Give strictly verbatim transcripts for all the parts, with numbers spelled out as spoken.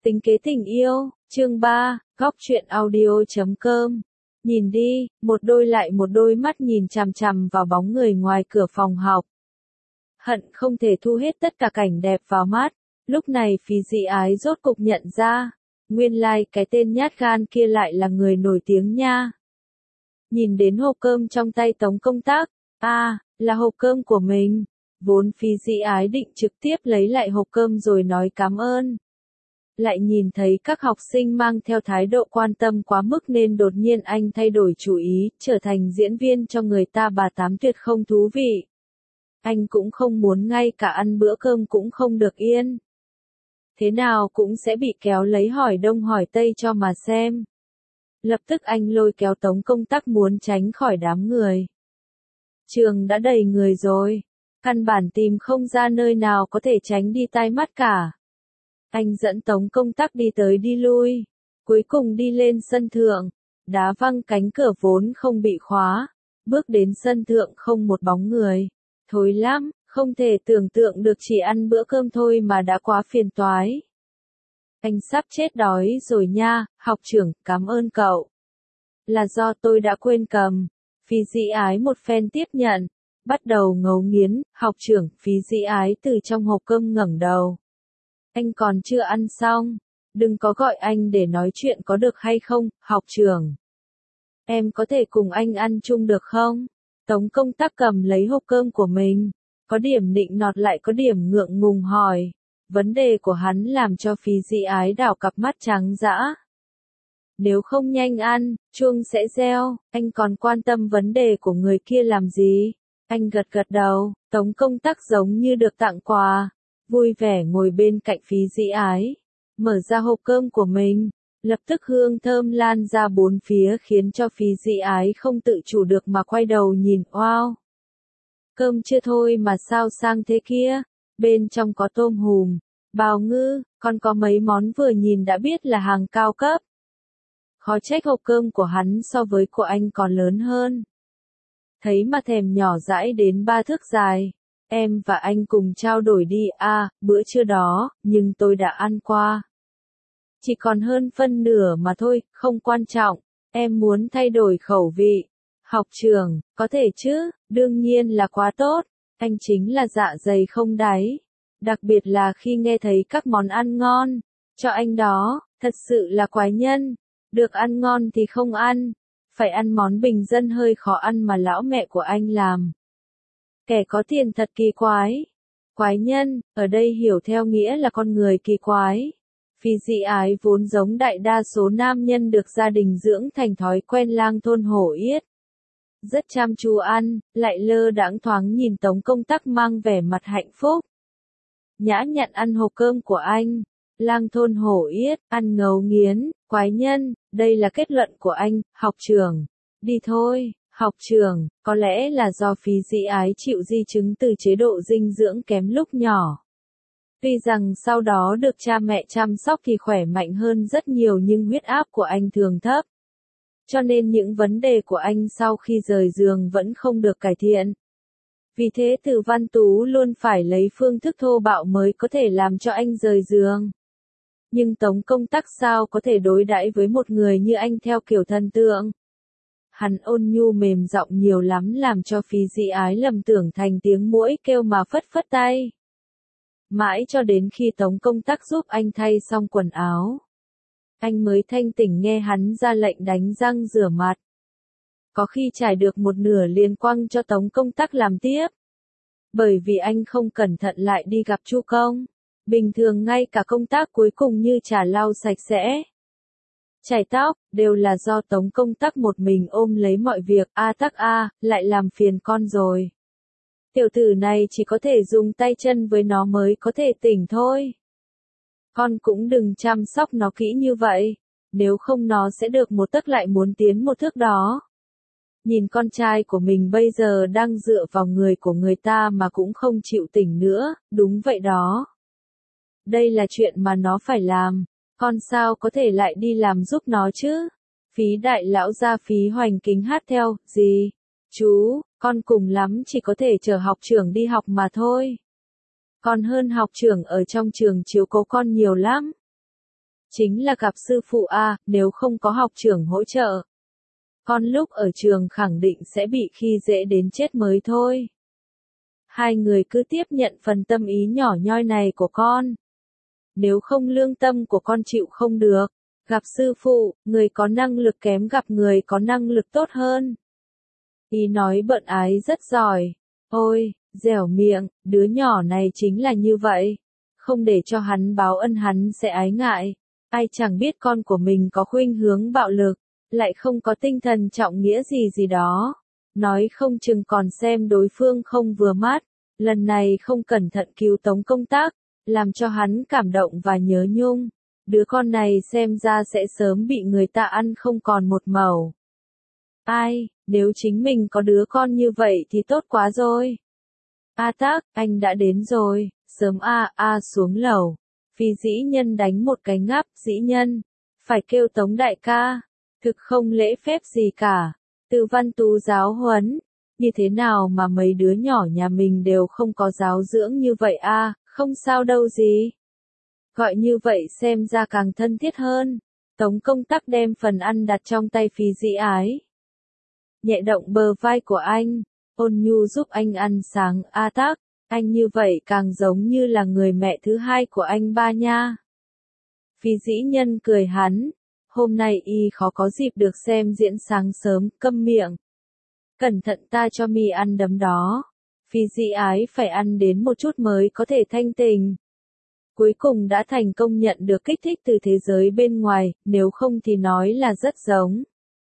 Tính kế tình yêu, chương ba, góc truyện audio.com. Nhìn đi, một đôi lại một đôi mắt nhìn chằm chằm vào bóng người ngoài cửa phòng học. Hận không thể thu hết tất cả cảnh đẹp vào mắt. Lúc này Phí Dĩ Ái rốt cục nhận ra, nguyên lai like cái tên nhát gan kia lại là người nổi tiếng nha. Nhìn đến hộp cơm trong tay Tống Công Tác, à, là hộp cơm của mình. Vốn Phí Dĩ Ái định trực tiếp lấy lại hộp cơm rồi nói cảm ơn. Lại nhìn thấy các học sinh mang theo thái độ quan tâm quá mức nên đột nhiên anh thay đổi chủ ý, trở thành diễn viên cho người ta bà tám tuyệt không thú vị. Anh cũng không muốn ngay cả ăn bữa cơm cũng không được yên. Thế nào cũng sẽ bị kéo lấy hỏi đông hỏi tây cho mà xem. Lập tức anh lôi kéo Tống Công Tác muốn tránh khỏi đám người. Trường đã đầy người rồi, căn bản tìm không ra nơi nào có thể tránh đi tai mắt cả. Anh dẫn Tống Công Tác đi tới đi lui, cuối cùng đi lên sân thượng, đá văng cánh cửa vốn không bị khóa, bước đến sân thượng không một bóng người. Thối lắm, không thể tưởng tượng được chỉ ăn bữa cơm thôi mà đã quá phiền toái. Anh sắp chết đói rồi nha, học trưởng, cảm ơn cậu. Là do tôi đã quên cầm. Phí Dĩ Ái một phen tiếp nhận, bắt đầu ngấu nghiến, học trưởng. Phí Dĩ Ái từ trong hộp cơm ngẩng đầu. Anh còn chưa ăn xong, đừng có gọi anh để nói chuyện có được hay không, học trưởng. Em có thể cùng anh ăn chung được không? Tống Công Tác cầm lấy hộp cơm của mình, có điểm nịnh nọt lại có điểm ngượng ngùng hỏi. Vấn đề của hắn làm cho Phí Dĩ Ái đảo cặp mắt trắng dã. Nếu không nhanh ăn, chuông sẽ reo, anh còn quan tâm vấn đề của người kia làm gì? Anh gật gật đầu, Tống Công Tác giống như được tặng quà, vui vẻ ngồi bên cạnh Phí Dĩ Ái, mở ra hộp cơm của mình, lập tức hương thơm lan ra bốn phía khiến cho Phí Dĩ Ái không tự chủ được mà quay đầu nhìn. Wow! Cơm chưa thôi mà sao sang thế kia? Bên trong có tôm hùm, bào ngư, còn có mấy món vừa nhìn đã biết là hàng cao cấp. Khó trách hộp cơm của hắn so với của anh còn lớn hơn. Thấy mà thèm nhỏ dãi đến ba thước dài. Em và anh cùng trao đổi đi, à, bữa trưa đó, nhưng tôi đã ăn qua. Chỉ còn hơn phân nửa mà thôi, không quan trọng, em muốn thay đổi khẩu vị. Học trưởng, có thể chứ, đương nhiên là quá tốt, anh chính là dạ dày không đáy. Đặc biệt là khi nghe thấy các món ăn ngon, cho anh đó, thật sự là quái nhân. Được ăn ngon thì không ăn, phải ăn món bình dân hơi khó ăn mà lão mẹ của anh làm. Kẻ có tiền thật kỳ quái. Quái nhân, ở đây hiểu theo nghĩa là con người kỳ quái. Phí Dĩ Ái vốn giống đại đa số nam nhân được gia đình dưỡng thành thói quen lang thôn hổ yết. Rất chăm chú ăn, lại lơ đãng thoáng nhìn Tống Công Tác mang vẻ mặt hạnh phúc. Nhã nhặn ăn hộp cơm của anh. Lang thôn hổ yết, ăn ngấu nghiến, quái nhân, đây là kết luận của anh, học trưởng. Đi thôi. Học trưởng, có lẽ là do Phí Dĩ Ái chịu di chứng từ chế độ dinh dưỡng kém lúc nhỏ. Tuy rằng sau đó được cha mẹ chăm sóc thì khỏe mạnh hơn rất nhiều nhưng huyết áp của anh thường thấp. Cho nên những vấn đề của anh sau khi rời giường vẫn không được cải thiện. Vì thế Từ Văn Tú luôn phải lấy phương thức thô bạo mới có thể làm cho anh rời giường. Nhưng Tống Công Tác sao có thể đối đãi với một người như anh theo kiểu thần tượng. Hắn ôn nhu mềm giọng nhiều lắm làm cho Phí Dĩ Ái lầm tưởng thành tiếng muỗi kêu mà phất phất tay. Mãi cho đến khi Tống Công Tác giúp anh thay xong quần áo, anh mới thanh tỉnh nghe hắn ra lệnh đánh răng rửa mặt. Có khi trải được một nửa liền quăng cho Tống Công Tác làm tiếp. Bởi vì anh không cẩn thận lại đi gặp Chu Công. Bình thường ngay cả công tác cuối cùng như chả lau sạch sẽ, chải tóc, đều là do Tống Công Tác một mình ôm lấy mọi việc. A Tắc a, lại làm phiền con rồi. Tiểu tử này chỉ có thể dùng tay chân với nó mới có thể tỉnh thôi. Con cũng đừng chăm sóc nó kỹ như vậy, nếu không nó sẽ được một tấc lại muốn tiến một thước đó. Nhìn con trai của mình bây giờ đang dựa vào người của người ta mà cũng không chịu tỉnh nữa, đúng vậy đó. Đây là chuyện mà nó phải làm. Con sao có thể lại đi làm giúp nó chứ? Phí đại lão gia Phí Hoành Kính hát theo, gì? Chú, con cùng lắm chỉ có thể chờ học trưởng đi học mà thôi. Còn hơn học trưởng ở trong trường chiếu cố con nhiều lắm. Chính là gặp sư phụ a, nếu không có học trưởng hỗ trợ. Con lúc ở trường khẳng định sẽ bị khi dễ đến chết mới thôi. Hai người cứ tiếp nhận phần tâm ý nhỏ nhoi này của con. Nếu không lương tâm của con chịu không được. Gặp sư phụ, người có năng lực kém gặp người có năng lực tốt hơn. Ý nói bận ái rất giỏi. Ôi, dẻo miệng, đứa nhỏ này chính là như vậy. Không để cho hắn báo ân hắn sẽ ái ngại. Ai chẳng biết con của mình có khuynh hướng bạo lực, lại không có tinh thần trọng nghĩa gì gì đó. Nói không chừng còn xem đối phương không vừa mắt. Lần này không cẩn thận cứu Tống Công Tác, làm cho hắn cảm động và nhớ nhung. Đứa con này xem ra sẽ sớm bị người ta ăn không còn một mẩu. Ai, nếu chính mình có đứa con như vậy thì tốt quá rồi. A Tác, anh đã đến rồi, sớm a a xuống lầu. Phi dĩ nhân đánh một cái ngáp, dĩ nhân, phải kêu Tống đại ca, thực không lễ phép gì cả. Từ Văn Tú giáo huấn, như thế nào mà mấy đứa nhỏ nhà mình đều không có giáo dưỡng như vậy a, không sao đâu gì. Gọi như vậy xem ra càng thân thiết hơn. Tống Công Tác đem phần ăn đặt trong tay Phi dĩ ái. Nhẹ động bờ vai của anh, ôn nhu giúp anh ăn sáng. A Tác, anh như vậy càng giống như là người mẹ thứ hai của anh ba nha. Phi dĩ nhân cười hắn, hôm nay y khó có dịp được xem diễn sáng sớm, câm miệng. Cẩn thận ta cho mi ăn đấm đó. Phi dĩ ái phải ăn đến một chút mới có thể thanh tình. Cuối cùng đã thành công nhận được kích thích từ thế giới bên ngoài, nếu không thì nói là rất giống.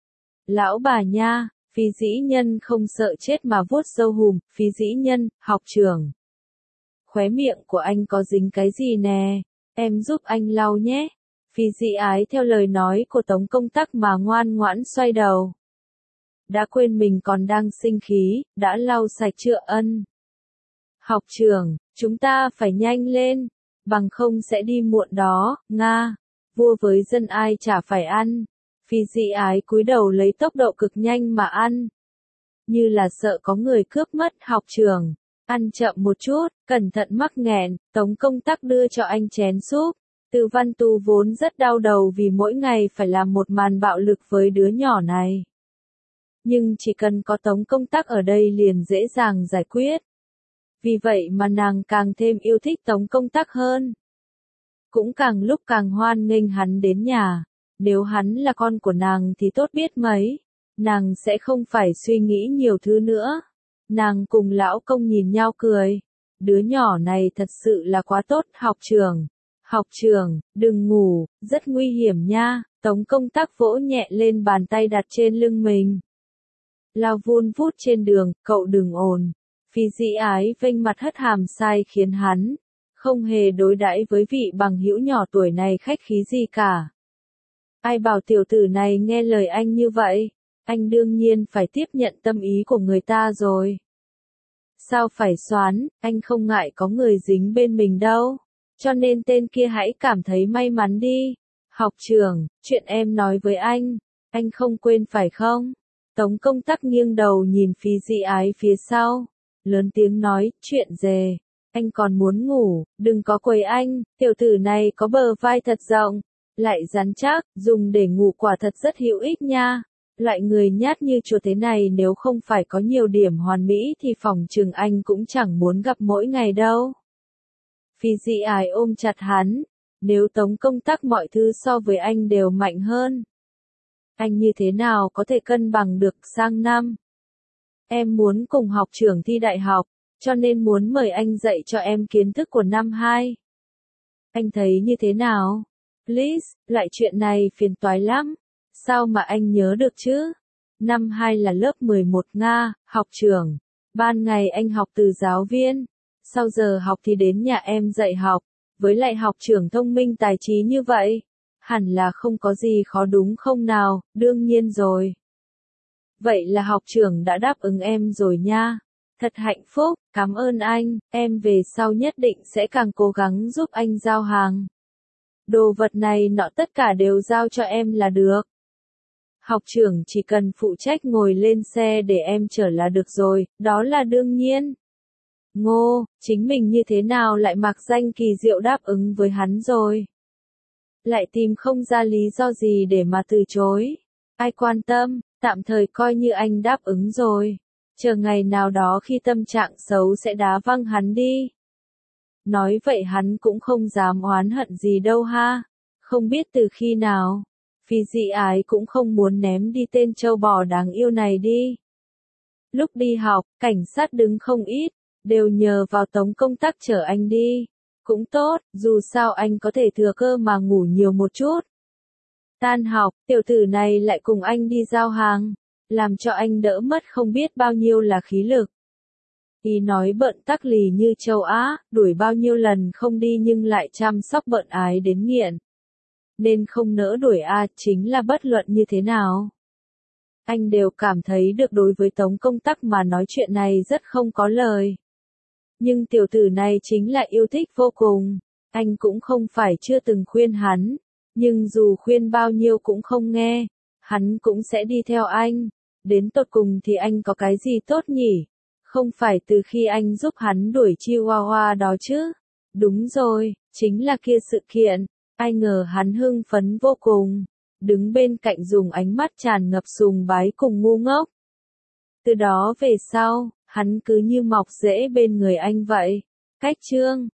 Lão bà nha, Phi dĩ nhân không sợ chết mà vuốt râu hùm. Phi dĩ nhân, học trưởng. Khóe miệng của anh có dính cái gì nè, em giúp anh lau nhé. Phi dĩ ái theo lời nói của Tống Công Tác mà ngoan ngoãn xoay đầu. Đã quên mình còn đang sinh khí, đã lau sạch chưa ân. Học trưởng, chúng ta phải nhanh lên, bằng không sẽ đi muộn đó, Nga. Vua với dân ai chả phải ăn. Phi dĩ ái cúi đầu lấy tốc độ cực nhanh mà ăn. Như là sợ có người cướp mất. Học trưởng, ăn chậm một chút, cẩn thận mắc nghẹn. Tống Công Tác đưa cho anh chén súp. Từ Văn Tú vốn rất đau đầu vì mỗi ngày phải làm một màn bạo lực với đứa nhỏ này. Nhưng chỉ cần có Tống Công Tác ở đây liền dễ dàng giải quyết. Vì vậy mà nàng càng thêm yêu thích Tống Công Tác hơn. Cũng càng lúc càng hoan nghênh hắn đến nhà. Nếu hắn là con của nàng thì tốt biết mấy. Nàng sẽ không phải suy nghĩ nhiều thứ nữa. Nàng cùng lão công nhìn nhau cười. Đứa nhỏ này thật sự là quá tốt. Học trưởng. Học trưởng, đừng ngủ, rất nguy hiểm nha. Tống Công Tác vỗ nhẹ lên bàn tay đặt trên lưng mình. Lao vun vút trên đường, cậu đừng ồn. Phi dĩ ái vênh mặt hất hàm sai khiến hắn không hề đối đãi với vị bằng hữu nhỏ tuổi này khách khí gì cả. Ai bảo tiểu tử này nghe lời anh như vậy, anh đương nhiên phải tiếp nhận tâm ý của người ta rồi. Sao phải xoán, anh không ngại có người dính bên mình đâu, cho nên tên kia hãy cảm thấy may mắn đi. Học trưởng, chuyện em nói với anh, anh không quên phải không? Tống Công Tác nghiêng đầu nhìn Phi dĩ ái phía sau, lớn tiếng nói, chuyện gì? Anh còn muốn ngủ, đừng có quấy anh, tiểu tử này có bờ vai thật rộng, lại rắn chắc, dùng để ngủ quả thật rất hữu ích nha. Loại người nhát như chuột thế này nếu không phải có nhiều điểm hoàn mỹ thì phòng chừng anh cũng chẳng muốn gặp mỗi ngày đâu. Phi dĩ ái ôm chặt hắn, nếu Tống Công Tác mọi thứ so với anh đều mạnh hơn. Anh như thế nào có thể cân bằng được sang năm? Em muốn cùng học trưởng thi đại học, cho nên muốn mời anh dạy cho em kiến thức của năm hai. Anh thấy như thế nào? Please, lại chuyện này phiền toái lắm. Sao mà anh nhớ được chứ? Năm hai là lớp mười một Nga, học trưởng. Ban ngày anh học từ giáo viên. Sau giờ học thì đến nhà em dạy học. Với lại học trưởng thông minh tài trí như vậy. Hẳn là không có gì khó đúng không nào? Đương nhiên rồi. Vậy là học trưởng đã đáp ứng em rồi nha. Thật hạnh phúc, cảm ơn anh, em về sau nhất định sẽ càng cố gắng giúp anh giao hàng. Đồ vật này nọ tất cả đều giao cho em là được. Học trưởng chỉ cần phụ trách ngồi lên xe để em chở là được rồi, đó là đương nhiên. Ngô, chính mình như thế nào lại mặc danh kỳ diệu đáp ứng với hắn rồi. lại tìm không ra lý do gì để mà từ chối. Ai quan tâm, tạm thời coi như anh đáp ứng rồi. Chờ ngày nào đó khi tâm trạng xấu sẽ đá văng hắn đi. Nói vậy hắn cũng không dám oán hận gì đâu ha. Không biết từ khi nào, vì dị ái cũng không muốn ném đi tên trâu bò đáng yêu này đi. Lúc đi học, cảnh sát đứng không ít, đều nhờ vào Tống công tác chở anh đi. Cũng tốt, dù sao anh có thể thừa cơ mà ngủ nhiều một chút. Tan học, tiểu tử này lại cùng anh đi giao hàng, làm cho anh đỡ mất không biết bao nhiêu là khí lực. Ý nói bận tắc lì như châu Á, đuổi bao nhiêu lần không đi nhưng lại chăm sóc bận ái đến nghiện. Nên không nỡ đuổi a, chính là bất luận như thế nào. Anh đều cảm thấy được đối với Tống công tắc mà nói chuyện này rất không có lời. Nhưng tiểu tử này chính là yêu thích vô cùng. Anh cũng không phải chưa từng khuyên hắn. Nhưng dù khuyên bao nhiêu cũng không nghe. Hắn cũng sẽ đi theo anh. Đến tột cùng thì anh có cái gì tốt nhỉ? Không phải từ khi anh giúp hắn đuổi Chihuahua đó chứ? Đúng rồi, chính là kia sự kiện. Ai ngờ hắn hưng phấn vô cùng. Đứng bên cạnh dùng ánh mắt tràn ngập sùng bái cùng ngu ngốc. Từ đó về sau, hắn cứ như mọc rễ bên người anh vậy. Cách chương